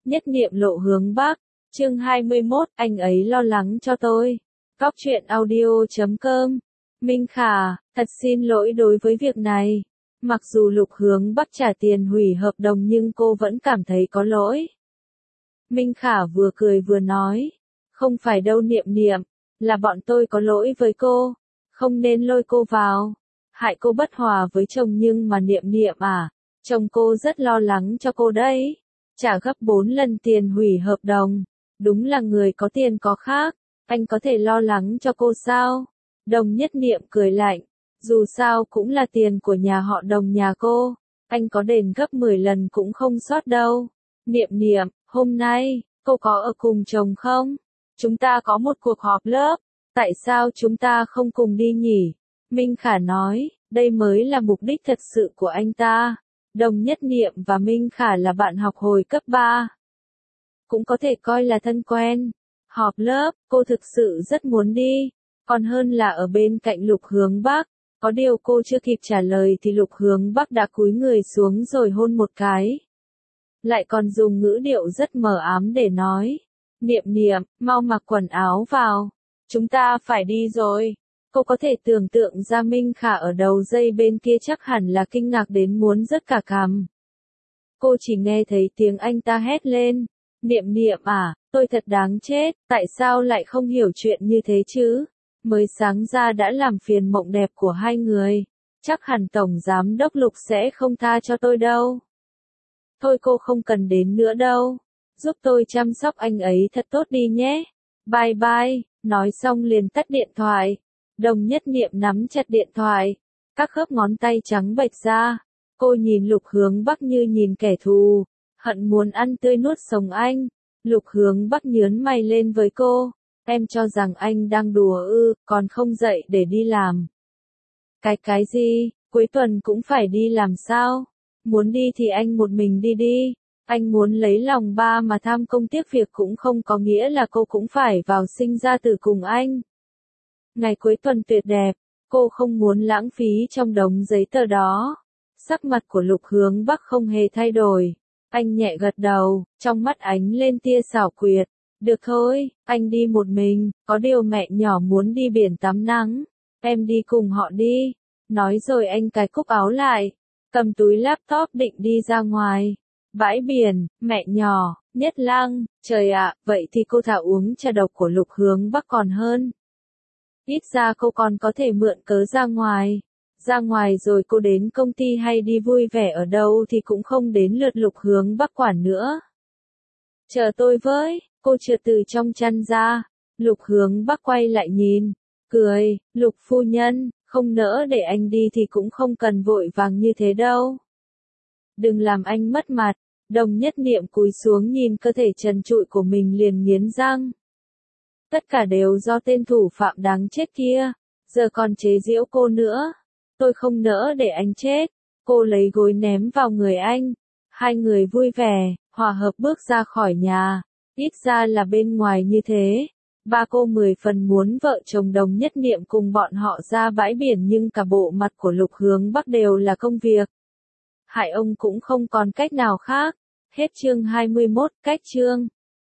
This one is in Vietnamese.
Nhất niệm lộ hướng Bắc, chương 21, anh ấy lo lắng cho tôi. Góc truyện audio.com. Minh Khả, thật xin lỗi đối với việc này. Mặc dù Lục Hướng Bắc trả tiền hủy hợp đồng nhưng cô vẫn cảm thấy có lỗi. Minh Khả vừa cười vừa nói, không phải đâu Niệm Niệm, là bọn tôi có lỗi với cô, không nên lôi cô vào, hại cô bất hòa với chồng nhưng mà Niệm Niệm à, chồng cô rất lo lắng cho cô đấy, trả gấp 4 lần tiền hủy hợp đồng, đúng là người có tiền có khác, anh có thể lo lắng cho cô sao? Đồng Nhất Niệm cười lạnh, dù sao cũng là tiền của nhà họ Đồng nhà cô, anh có đền gấp 10 lần cũng không sót đâu. Niệm Niệm, hôm nay, cô có ở cùng chồng không? Chúng ta có một cuộc họp lớp, tại sao chúng ta không cùng đi nhỉ? Minh Khả nói, đây mới là mục đích thật sự của anh ta. Đồng Nhất Niệm và Minh Khả là bạn học hồi cấp 3. Cũng có thể coi là thân quen. Họp lớp, cô thực sự rất muốn đi, còn hơn là ở bên cạnh Lục Hướng Bắc. Có điều cô chưa kịp trả lời thì Lục Hướng Bắc đã cúi người xuống rồi hôn một cái. Lại còn dùng ngữ điệu rất mờ ám để nói, Niệm Niệm, mau mặc quần áo vào, chúng ta phải đi rồi. Cô có thể tưởng tượng ra Minh Khả ở đầu dây bên kia chắc hẳn là kinh ngạc đến muốn rớt cả cằm. Cô chỉ nghe thấy tiếng anh ta hét lên, Niệm Niệm à, tôi thật đáng chết, tại sao lại không hiểu chuyện như thế chứ? Mới sáng ra đã làm phiền mộng đẹp của hai người, chắc hẳn Tổng Giám Đốc Lục sẽ không tha cho tôi đâu. Thôi cô không cần đến nữa đâu, giúp tôi chăm sóc anh ấy thật tốt đi nhé. Bye bye, nói xong liền tắt điện thoại. Đồng Nhất Niệm nắm chặt điện thoại, các khớp ngón tay trắng bệch ra. Cô nhìn Lục Hướng Bắc như nhìn kẻ thù, hận muốn ăn tươi nuốt sống anh. Lục Hướng Bắc nhướng mày lên với cô, em cho rằng anh đang đùa ư, còn không dậy để đi làm. Cái gì, cuối tuần cũng phải đi làm sao? Muốn đi thì anh một mình đi đi, anh muốn lấy lòng ba mà tham công tiếc việc cũng không có nghĩa là cô cũng phải vào sinh ra tử cùng anh. Ngày cuối tuần tuyệt đẹp, cô không muốn lãng phí trong đống giấy tờ đó. Sắc mặt của Lục Hướng Bắc không hề thay đổi, anh nhẹ gật đầu, trong mắt ánh lên tia xảo quyệt. Được thôi, anh đi một mình, có điều mẹ nhỏ muốn đi biển tắm nắng, em đi cùng họ đi. Nói rồi anh cài cúc áo lại, cầm túi laptop định đi ra ngoài. Bãi biển, mẹ nhỏ, Nhất Lăng, trời ạ, vậy thì cô thà uống trà độc của Lục Hướng Bắc còn hơn. Ít ra cô còn có thể mượn cớ ra ngoài. Ra ngoài rồi cô đến công ty hay đi vui vẻ ở đâu thì cũng không đến lượt Lục Hướng Bắc quản nữa. Chờ tôi với, cô trượt từ trong chăn ra. Lục Hướng Bắc quay lại nhìn, cười, Lục phu nhân, không nỡ để anh đi thì cũng không cần vội vàng như thế đâu. Đừng làm anh mất mặt. Đồng Nhất Niệm cúi xuống nhìn cơ thể trần trụi của mình liền nghiến răng. Tất cả đều do tên thủ phạm đáng chết kia, giờ còn chế giễu cô nữa. Tôi không nỡ để anh chết. Cô lấy gối ném vào người anh. Hai người vui vẻ, hòa hợp bước ra khỏi nhà. Ít ra là bên ngoài như thế. Ba cô 10 phần muốn vợ chồng Đồng Nhất Niệm cùng bọn họ ra bãi biển nhưng cả bộ mặt của Lục Hướng Bắc đều là công việc. Hại ông cũng không còn cách nào khác. Hết chương 21, cách chương.